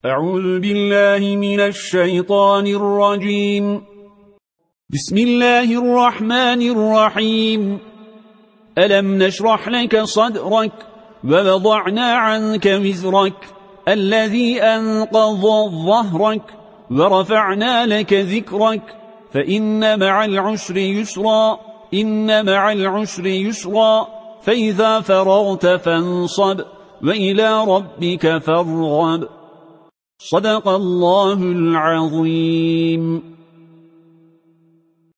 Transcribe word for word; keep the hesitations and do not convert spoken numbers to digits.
أعوذ بالله من الشيطان الرجيم. بسم الله الرحمن الرحيم. ألم نشرح لك صدرك ووضعنا عنك وزرك الذي أنقض ظهرك ورفعنا لك ذكرك فإن مع العسر يسرا إن مع العسر يسرا فإذا فرغت فانصب وإلى ربك فارغب. صدق الله العظيم.